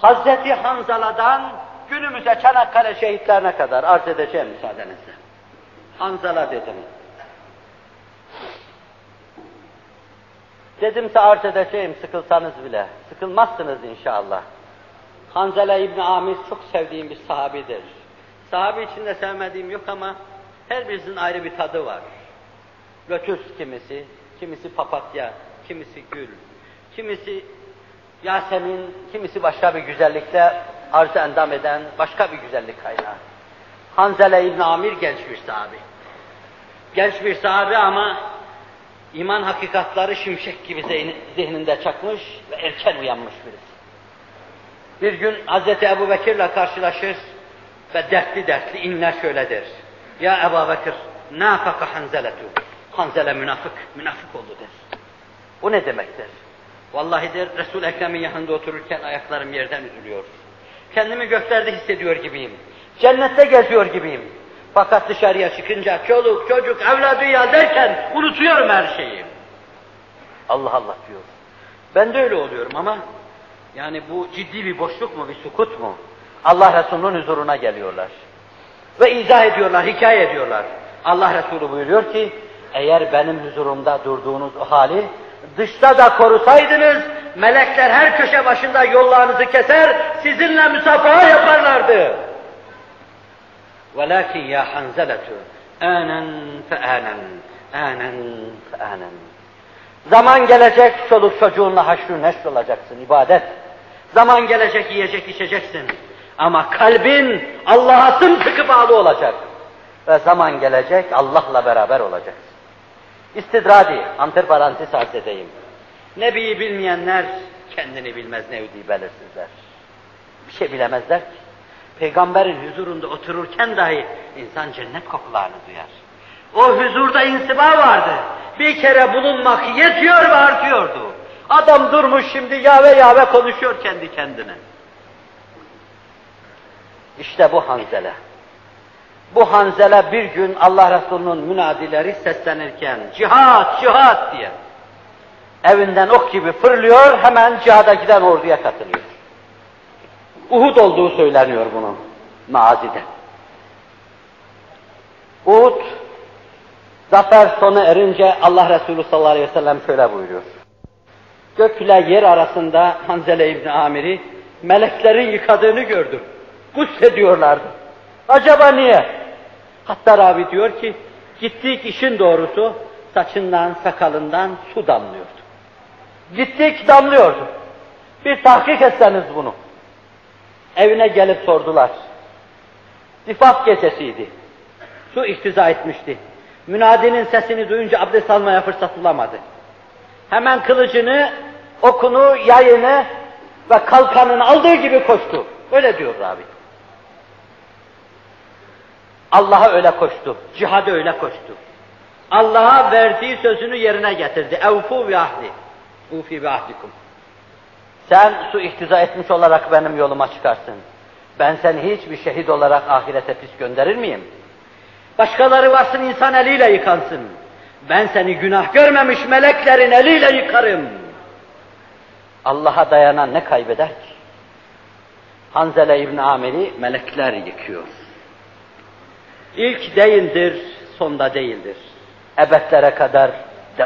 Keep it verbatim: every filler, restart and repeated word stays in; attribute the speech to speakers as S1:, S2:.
S1: Hazreti Hanzala'dan günümüze Çanakkale şehitlerine kadar arz edeceğim müsaadenizle. Hanzala dedim. Dedimse arz edeceğim sıkılsanız bile. Sıkılmazsınız inşallah. Hanzala İbni Amir çok sevdiğim bir sahabidir. Sahabi içinde sevmediğim yok ama her birisinin ayrı bir tadı var. Lotus kimisi, kimisi papatya, kimisi gül, kimisi Yasemin, kimisi başka bir güzellikle arz-ı endam eden başka bir güzellik kaynağı. Hanzala İbni Amir genç bir sahabi. Genç bir sahabi ama iman hakikatları şimşek gibi zihninde çakmış ve erken uyanmış birisi. Bir gün Hazreti Ebu Bekir'le karşılaşır ve dertli dertli inler şöyle der. Ya Ebu Bekir, nâfaka Hanzaletu. Hanzale münafık, münafık oldu der. Bu ne demektir? Vallahi der, Resul-i Ekrem'in yanında otururken ayaklarım yerden üzülüyor. Kendimi göklerde hissediyor gibiyim. Cennette geziyor gibiyim. Fakat dışarıya çıkınca çoluk, çocuk, evladı ya derken unutuyorum her şeyi. Allah Allah diyor. Ben de öyle oluyorum ama yani bu ciddi bir boşluk mu, bir sukut mu? Allah Resulü'nün huzuruna geliyorlar. Ve izah ediyorlar, hikaye ediyorlar. Allah Resulü buyuruyor ki, eğer benim huzurumda durduğunuz o hali dışta da korusaydınız, melekler her köşe başında yollarınızı keser, sizinle müsafaha yaparlardı. وَلَكِنْ يَا حَنْزَلَةُ آنًا فَآنًا آنًا فَآنًا Zaman gelecek, çoluk çocuğunla haşr-ı neşr olacaksın, ibadet. Zaman gelecek, yiyecek, içeceksin. Ama kalbin Allah'a sımsıkı bağlı olacak. Ve zaman gelecek, Allah'la beraber olacaksın. İstidradi, antiparantez arz edeyim. Nebi'yi bilmeyenler kendini bilmez nevdi belirsizler. Bir şey bilemezler ki. Peygamberin huzurunda otururken dahi insan cennet kokularını duyar. O huzurda insiba vardı. Bir kere bulunmak yetiyor ve artıyordu. Adam durmuş şimdi yave yave konuşuyor kendi kendine. İşte bu Hanzala. Bu Hanzala bir gün Allah Resulü'nün münadileri seslenirken cihat, cihat diye evinden ok gibi fırlıyor, hemen cihada giden orduya katılıyor. Uhud olduğu söyleniyor bunun mazide. Uhud zafer sona erince Allah Resulü sallallahu aleyhi ve sellem şöyle buyuruyor. Gökle yer arasında Hanzala İbni Amir'i meleklerin yıkadığını gördüm. Gussediyorlardı. Acaba niye? Hatta Ravi diyor ki, gittik işin doğrusu saçından, sakalından su damlıyordu. Gittik damlıyordu. Bir tahkik etseniz bunu. Evine gelip sordular. Zifaf gecesiydi. Su ihtiza etmişti. Münadinin sesini duyunca abdest almaya fırsat bulamadı. Hemen kılıcını, okunu, yayını ve kalkanını aldığı gibi koştu. Öyle diyor Ravi. Allah'a öyle koştu, cihada öyle koştu. Allah'a verdiği sözünü yerine getirdi. Evfu bi ahdi. Ufi bi ahdikum. Sen su ihtiza etmiş olarak benim yoluma çıkarsın. Ben seni hiçbir şehit olarak ahirete pis gönderir miyim? Başkaları varsın insan eliyle yıkansın. Ben seni günah görmemiş meleklerin eliyle yıkarım. Allah'a dayanan ne kaybeder ki? Hanzala İbni Amir'i melekler yıkıyor. İlk değildir, sonda değildir. Ebedlere kadar